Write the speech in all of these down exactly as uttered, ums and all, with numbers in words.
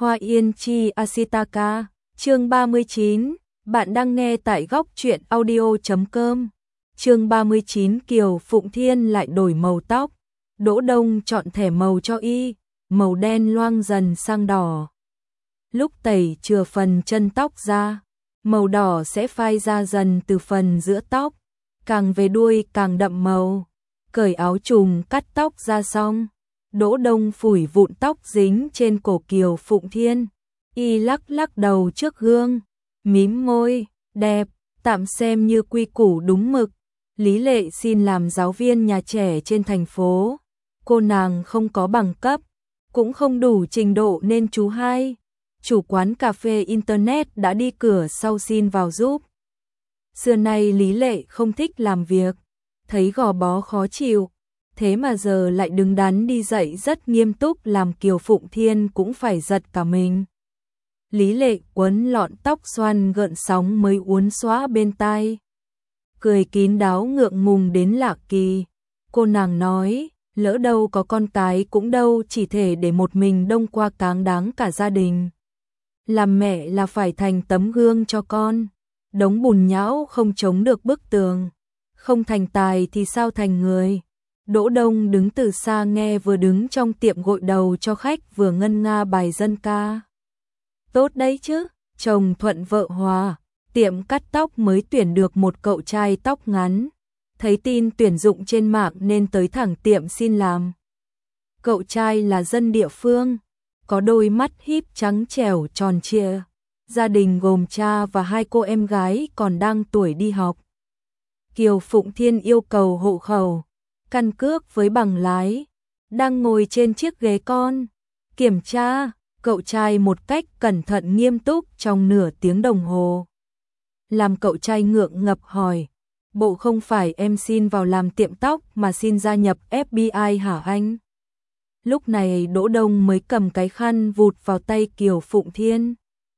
Hoa Yên Chi Asitaka, chương ba mươi chín, bạn đang nghe tại góc truyện audio chấm com. Chương ba mươi chín, Kiều Phụng Thiên lại đổi màu tóc. Đỗ Đông chọn thẻ màu cho y, màu đen loang dần sang đỏ. Lúc tẩy chừa phần chân tóc ra, màu đỏ sẽ phai ra dần từ phần giữa tóc, càng về đuôi càng đậm màu. Cởi áo trùm cắt tóc ra xong, Đỗ Đông phủi vụn tóc dính trên cổ Kiều Phụng Thiên, y lắc lắc đầu trước gương, mím môi, đẹp, tạm xem như quy củ đúng mực. Lý Lệ xin làm giáo viên nhà trẻ trên thành phố, cô nàng không có bằng cấp, cũng không đủ trình độ nên chú hai, chủ quán cà phê internet đã đi cửa sau xin vào giúp. Xưa nay Lý Lệ không thích làm việc, thấy gò bó khó chịu, thế mà giờ lại đứng đắn đi dạy rất nghiêm túc làm Kiều Phụng Thiên cũng phải giật cả mình. Lý Lệ quấn lọn tóc xoăn gợn sóng mới uốn xóa bên tai, cười kín đáo ngượng ngùng đến lạ kỳ. Cô nàng nói, lỡ đâu có con cái cũng đâu chỉ thể để một mình đông qua cáng đáng cả gia đình. Làm mẹ là phải thành tấm gương cho con, đống bùn nhão không chống được bức tường, không thành tài thì sao thành người. Đỗ Đông đứng từ xa nghe, vừa đứng trong tiệm gội đầu cho khách vừa ngân nga bài dân ca. Tốt đấy chứ, chồng thuận vợ hòa, tiệm cắt tóc mới tuyển được một cậu trai tóc ngắn. Thấy tin tuyển dụng trên mạng nên tới thẳng tiệm xin làm. Cậu trai là dân địa phương, có đôi mắt híp trắng trẻo tròn trịa. Gia đình gồm cha và hai cô em gái còn đang tuổi đi học. Kiều Phụng Thiên yêu cầu hộ khẩu, căn cước với bằng lái, đang ngồi trên chiếc ghế con. Kiểm tra cậu trai một cách cẩn thận nghiêm túc trong nửa tiếng đồng hồ. Làm cậu trai ngượng ngập hỏi, bộ không phải em xin vào làm tiệm tóc mà xin gia nhập ép bê i hả anh? Lúc này Đỗ Đông mới cầm cái khăn vụt vào tay Kiều Phụng Thiên.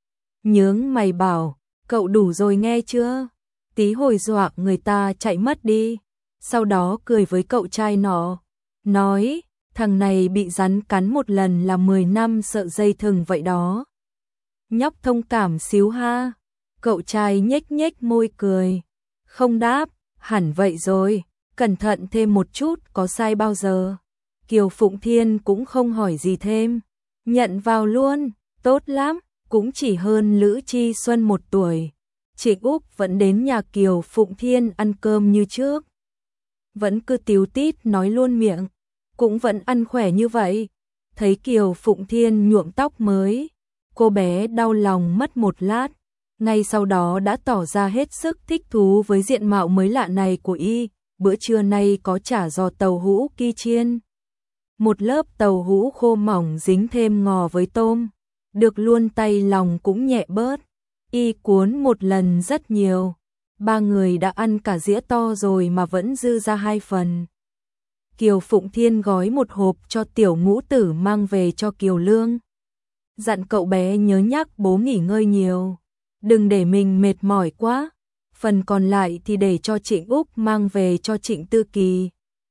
Nhướng mày bảo, cậu đủ rồi nghe chưa? Tí hồi dọa người ta chạy mất đi. Sau đó cười với cậu trai nọ, nói, thằng này bị rắn cắn một lần là mười năm sợ dây thừng vậy đó. Nhóc thông cảm xíu ha. Cậu trai nhếch nhếch môi cười, không đáp, hẳn vậy rồi, cẩn thận thêm một chút có sai bao giờ. Kiều Phụng Thiên cũng không hỏi gì thêm, nhận vào luôn, tốt lắm, cũng chỉ hơn Lữ Chi Xuân một tuổi. Chị Úc vẫn đến nhà Kiều Phụng Thiên ăn cơm như trước, vẫn cứ tíu tít nói luôn miệng, cũng vẫn ăn khỏe như vậy. Thấy Kiều Phụng Thiên nhuộm tóc mới, cô bé đau lòng mất một lát, ngay sau đó đã tỏ ra hết sức thích thú với diện mạo mới lạ này của y. Bữa trưa nay có chả giò tàu hũ ki chiên, một lớp tàu hũ khô mỏng dính thêm ngò với tôm, được luôn tay lòng cũng nhẹ bớt. Y cuốn một lần rất nhiều, ba người đã ăn cả dĩa to rồi mà vẫn dư ra hai phần. Kiều Phụng Thiên gói một hộp cho tiểu ngũ tử mang về cho Kiều Lương, dặn cậu bé nhớ nhắc bố nghỉ ngơi nhiều, đừng để mình mệt mỏi quá. Phần còn lại thì để cho Trịnh Úc mang về cho Trịnh Tư Kỳ,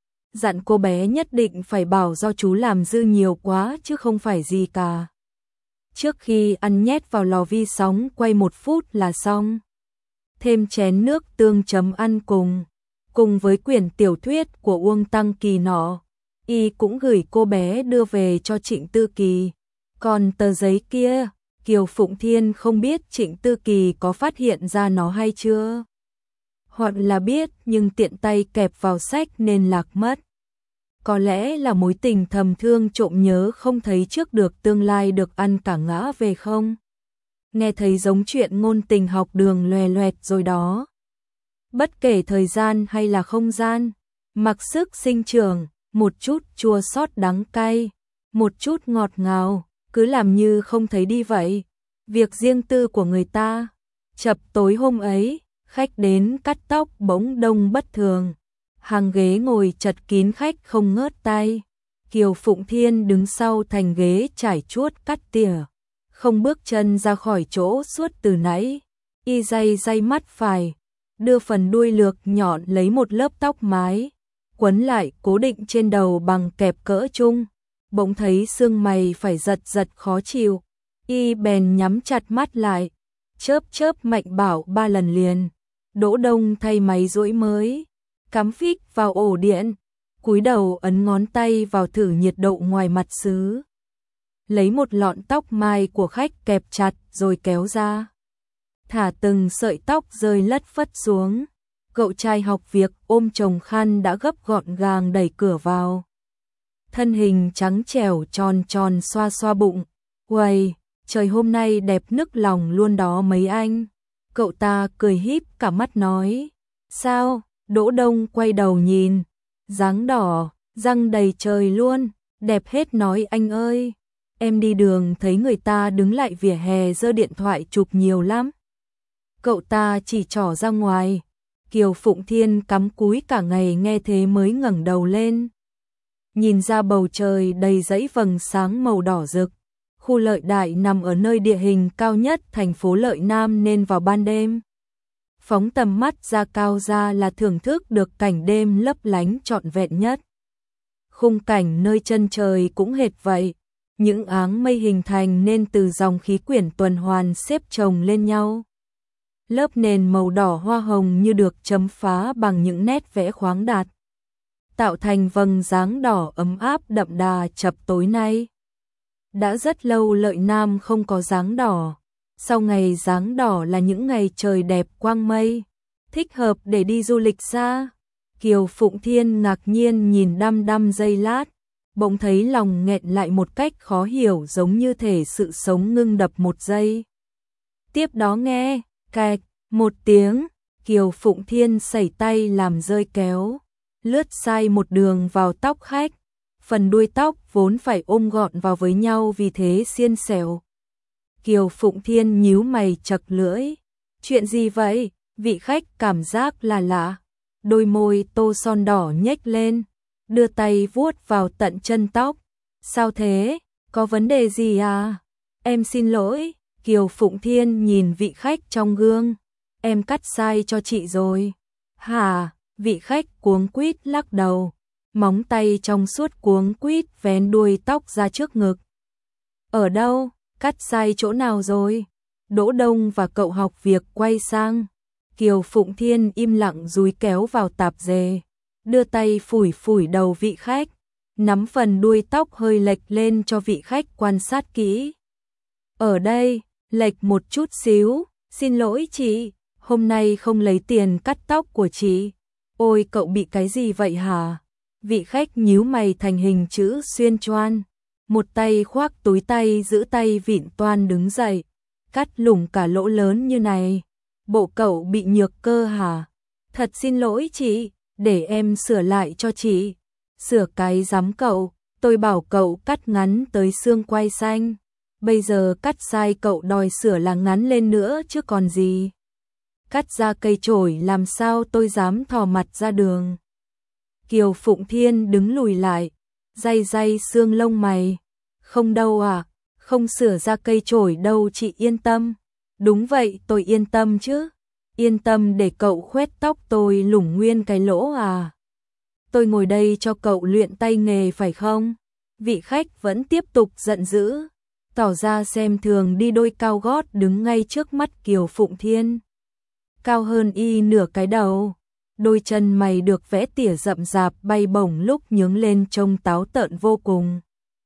dặn cô bé nhất định phải bảo do chú làm dư nhiều quá chứ không phải gì cả. Trước khi ăn nhét vào lò vi sóng quay một phút là xong. Thêm chén nước tương chấm ăn cùng, cùng với quyển tiểu thuyết của Uông Tăng Kỳ nọ, y cũng gửi cô bé đưa về cho Trịnh Tư Kỳ. Còn tờ giấy kia, Kiều Phụng Thiên không biết Trịnh Tư Kỳ có phát hiện ra nó hay chưa. Hoặc là biết nhưng tiện tay kẹp vào sách nên lạc mất. Có lẽ là mối tình thầm thương trộm nhớ không thấy trước được tương lai được ăn cả ngã về không. Nghe thấy giống chuyện ngôn tình học đường loè loẹt rồi đó. Bất kể thời gian hay là không gian, mặc sức sinh trưởng, một chút chua xót đắng cay, một chút ngọt ngào, cứ làm như không thấy đi vậy. Việc riêng tư của người ta. Chập tối hôm ấy, khách đến cắt tóc bỗng đông bất thường. Hàng ghế ngồi chật kín khách không ngớt tay. Kiều Phụng Thiên đứng sau thành ghế trải chuốt cắt tỉa, không bước chân ra khỏi chỗ suốt từ nãy. Y day day mắt phải, đưa phần đuôi lược nhọn lấy một lớp tóc mái, quấn lại cố định trên đầu bằng kẹp cỡ chung. Bỗng thấy xương mày phải giật giật khó chịu, Y bèn nhắm chặt mắt lại, chớp chớp mạnh bảo ba lần liền. Đỗ Đông thay máy duỗi mới, cắm phích vào ổ điện, cúi đầu ấn ngón tay vào thử nhiệt độ ngoài mặt sứ. Lấy một lọn tóc mai của khách kẹp chặt rồi kéo ra. Thả từng sợi tóc rơi lất phất xuống. Cậu trai học việc ôm chồng khăn đã gấp gọn gàng đẩy cửa vào. Thân hình trắng trẻo tròn tròn xoa xoa bụng. Uầy, trời hôm nay đẹp nức lòng luôn đó mấy anh. Cậu ta cười híp cả mắt nói. Sao? Đỗ Đông quay đầu nhìn. Dáng đỏ, răng đầy trời luôn, đẹp hết nói anh ơi. Em đi đường thấy người ta đứng lại vỉa hè giơ điện thoại chụp nhiều lắm. Cậu ta chỉ trỏ ra ngoài. Kiều Phụng Thiên cắm cúi cả ngày nghe thế mới ngẩng đầu lên. Nhìn ra bầu trời đầy dãy vầng sáng màu đỏ rực. Khu Lợi Đại nằm ở nơi địa hình cao nhất thành phố Lợi Nam nên vào ban đêm. Phóng tầm mắt ra cao ra là thưởng thức được cảnh đêm lấp lánh trọn vẹn nhất. Khung cảnh nơi chân trời cũng hệt vậy. Những áng mây hình thành nên từ dòng khí quyển tuần hoàn xếp chồng lên nhau. Lớp nền màu đỏ hoa hồng như được chấm phá bằng những nét vẽ khoáng đạt, tạo thành vầng dáng đỏ ấm áp đậm đà chập tối nay. Đã rất lâu Lợi Nam không có dáng đỏ. Sau ngày dáng đỏ là những ngày trời đẹp quang mây, thích hợp để đi du lịch xa. Kiều Phụng Thiên ngạc nhiên nhìn đăm đăm giây lát, bỗng thấy lòng nghẹn lại một cách khó hiểu, giống như thể sự sống ngưng đập một giây. Tiếp đó nghe, cạch, một tiếng, Kiều Phụng Thiên sẩy tay làm rơi kéo, lướt sai một đường vào tóc khách. Phần đuôi tóc vốn phải ôm gọn vào với nhau vì thế xiên xẻo. Kiều Phụng Thiên nhíu mày chật lưỡi. Chuyện gì vậy? Vị khách cảm giác là lạ. Đôi môi tô son đỏ nhếch lên, đưa tay vuốt vào tận chân tóc. Sao thế? Có vấn đề gì à? Em xin lỗi. Kiều Phụng Thiên nhìn vị khách trong gương. Em cắt sai cho chị rồi. Hả? Vị khách cuống quýt lắc đầu. Móng tay trong suốt cuống quýt vén đuôi tóc ra trước ngực. Ở đâu? Cắt sai chỗ nào rồi? Đỗ Đông và cậu học việc quay sang. Kiều Phụng Thiên im lặng dúi kéo vào tạp dề, đưa tay phủi phủi đầu vị khách, nắm phần đuôi tóc hơi lệch lên cho vị khách quan sát kỹ. Ở đây, lệch một chút xíu, xin lỗi chị, hôm nay không lấy tiền cắt tóc của chị. Ôi cậu bị cái gì vậy hả? Vị khách nhíu mày thành hình chữ xuyên choan, một tay khoác túi tay giữ tay vịn toan đứng dậy, cắt lủng cả lỗ lớn như này. Bộ cậu bị nhược cơ hả? Thật xin lỗi chị, để em sửa lại cho chị. Sửa cái giám cậu, tôi bảo cậu cắt ngắn tới xương quai xanh. Bây giờ cắt sai cậu đòi sửa là ngắn lên nữa chứ còn gì. Cắt ra cây chổi làm sao tôi dám thò mặt ra đường. Kiều Phụng Thiên đứng lùi lại, day day xương lông mày. Không đâu à, không sửa ra cây chổi đâu chị yên tâm. Đúng vậy tôi yên tâm chứ. Yên tâm để cậu khoét tóc tôi lủng nguyên cái lỗ à. Tôi ngồi đây cho cậu luyện tay nghề phải không? Vị khách vẫn tiếp tục giận dữ, tỏ ra xem thường đi đôi cao gót đứng ngay trước mắt Kiều Phụng Thiên. Cao hơn y nửa cái đầu, đôi chân mày được vẽ tỉa rậm rạp bay bổng lúc nhướng lên trông táo tợn vô cùng.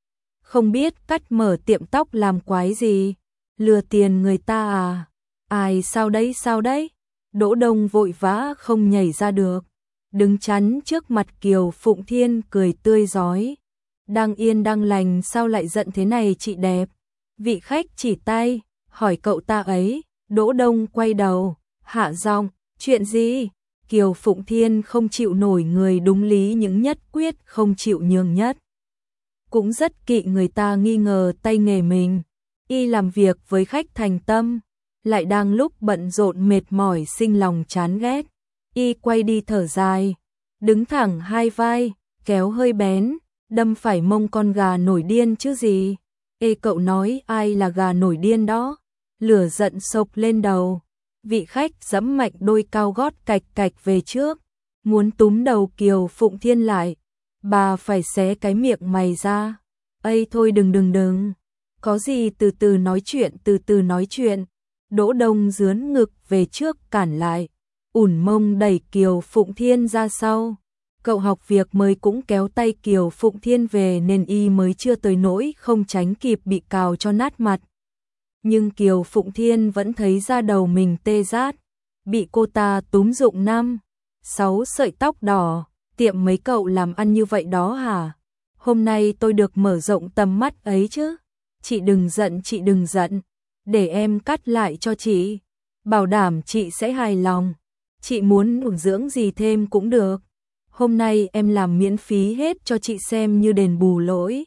Không biết cắt mở tiệm tóc làm quái gì, lừa tiền người ta à? Ai sao đấy sao đấy? Đỗ Đông vội vã không nhảy ra được, đứng chắn trước mặt Kiều Phụng Thiên cười tươi rói. Đang yên đang lành sao lại giận thế này chị đẹp? Vị khách chỉ tay, hỏi cậu ta ấy. Đỗ Đông quay đầu, hạ giọng, chuyện gì? Kiều Phụng Thiên không chịu nổi người đúng lý những nhất quyết không chịu nhường nhất. Cũng rất kỵ người ta nghi ngờ tay nghề mình. Y làm việc với khách thành tâm, lại đang lúc bận rộn mệt mỏi sinh lòng chán ghét. Y quay đi thở dài, đứng thẳng hai vai, kéo hơi bén, đâm phải mông con gà nổi điên chứ gì. Ê cậu nói ai là gà nổi điên đó? Lửa giận sộc lên đầu. Vị khách giẫm mạnh đôi cao gót cạch cạch về trước, muốn túm đầu Kiều Phụng Thiên lại. Bà phải xé cái miệng mày ra. Ây thôi đừng đừng đừng. Có gì từ từ nói chuyện, từ từ nói chuyện. Đỗ Đông dướn ngực về trước cản lại, ủn mông đẩy Kiều Phụng Thiên ra sau. Cậu học việc mới cũng kéo tay Kiều Phụng Thiên về nên y mới chưa tới nỗi không tránh kịp bị cào cho nát mặt. Nhưng Kiều Phụng Thiên vẫn thấy da đầu mình tê rát, bị cô ta túm rụng năm, sáu sợi tóc đỏ. Tiệm mấy cậu làm ăn như vậy đó hả? Hôm nay tôi được mở rộng tầm mắt ấy chứ. Chị đừng giận, chị đừng giận. Để em cắt lại cho chị. Bảo đảm chị sẽ hài lòng. Chị muốn nuôi dưỡng gì thêm cũng được. Hôm nay em làm miễn phí hết cho chị xem như đền bù lỗi.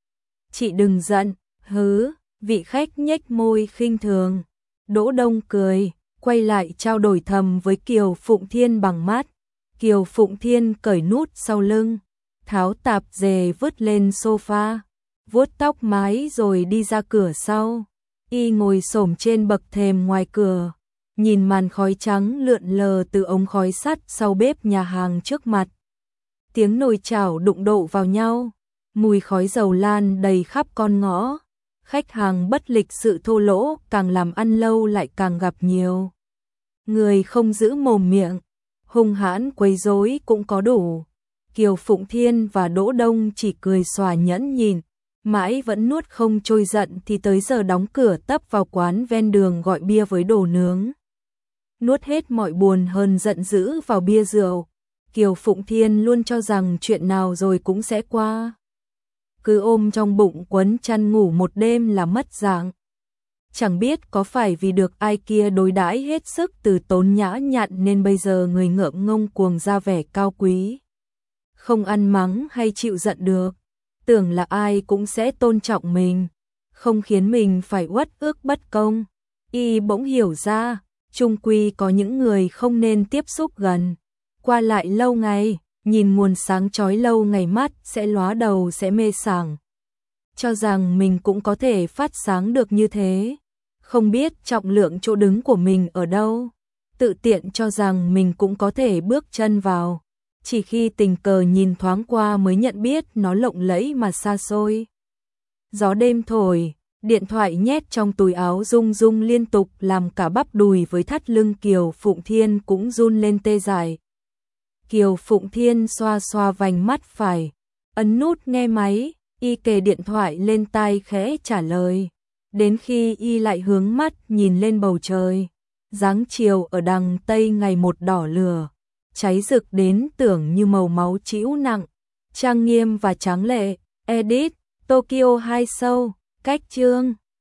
Chị đừng giận, hứ, vị khách nhếch môi khinh thường. Đỗ Đông cười, quay lại trao đổi thầm với Kiều Phụng Thiên bằng mắt. Kiều Phụng Thiên cởi nút sau lưng, tháo tạp dề vứt lên sofa, vuốt tóc mái rồi đi ra cửa sau. Y ngồi xổm trên bậc thềm ngoài cửa, nhìn màn khói trắng lượn lờ từ ống khói sắt sau bếp nhà hàng trước mặt. Tiếng nồi chảo đụng độ vào nhau, mùi khói dầu lan đầy khắp con ngõ. Khách hàng bất lịch sự thô lỗ, càng làm ăn lâu lại càng gặp nhiều. Người không giữ mồm miệng, hung hãn quấy rối cũng có đủ. Kiều Phụng Thiên và Đỗ Đông chỉ cười xòa nhẫn nhìn, mãi vẫn nuốt không trôi giận thì tới giờ đóng cửa tấp vào quán ven đường gọi bia với đồ nướng. Nuốt hết mọi buồn hơn giận dữ vào bia rượu. Kiều Phụng Thiên luôn cho rằng chuyện nào rồi cũng sẽ qua. Cứ ôm trong bụng quấn chăn ngủ một đêm là mất dạng. Chẳng biết có phải vì được ai kia đối đãi hết sức từ tốn nhã nhặn nên bây giờ người ngượng ngông cuồng ra vẻ cao quý. Không ăn mắng hay chịu giận được, tưởng là ai cũng sẽ tôn trọng mình, không khiến mình phải uất ức bất công. Y bỗng hiểu ra, chung quy có những người không nên tiếp xúc gần, qua lại lâu ngày, nhìn nguồn sáng chói lâu ngày mắt sẽ lóa đầu, sẽ mê sảng. Cho rằng mình cũng có thể phát sáng được như thế, không biết trọng lượng chỗ đứng của mình ở đâu, tự tiện cho rằng mình cũng có thể bước chân vào. Chỉ khi tình cờ nhìn thoáng qua mới nhận biết nó lộng lẫy mà xa xôi. Gió đêm thổi, điện thoại nhét trong túi áo rung rung liên tục làm cả bắp đùi với thắt lưng Kiều Phụng Thiên cũng run lên tê dại. Kiều Phụng Thiên xoa xoa vành mắt phải, ấn nút nghe máy, y kề điện thoại lên tai khẽ trả lời. Đến khi y lại hướng mắt nhìn lên bầu trời, dáng chiều ở đằng tây ngày một đỏ lửa, cháy rực đến tưởng như màu máu trĩu nặng, trang nghiêm và tráng lệ. Edit, Tokyo hai Show, cách chương.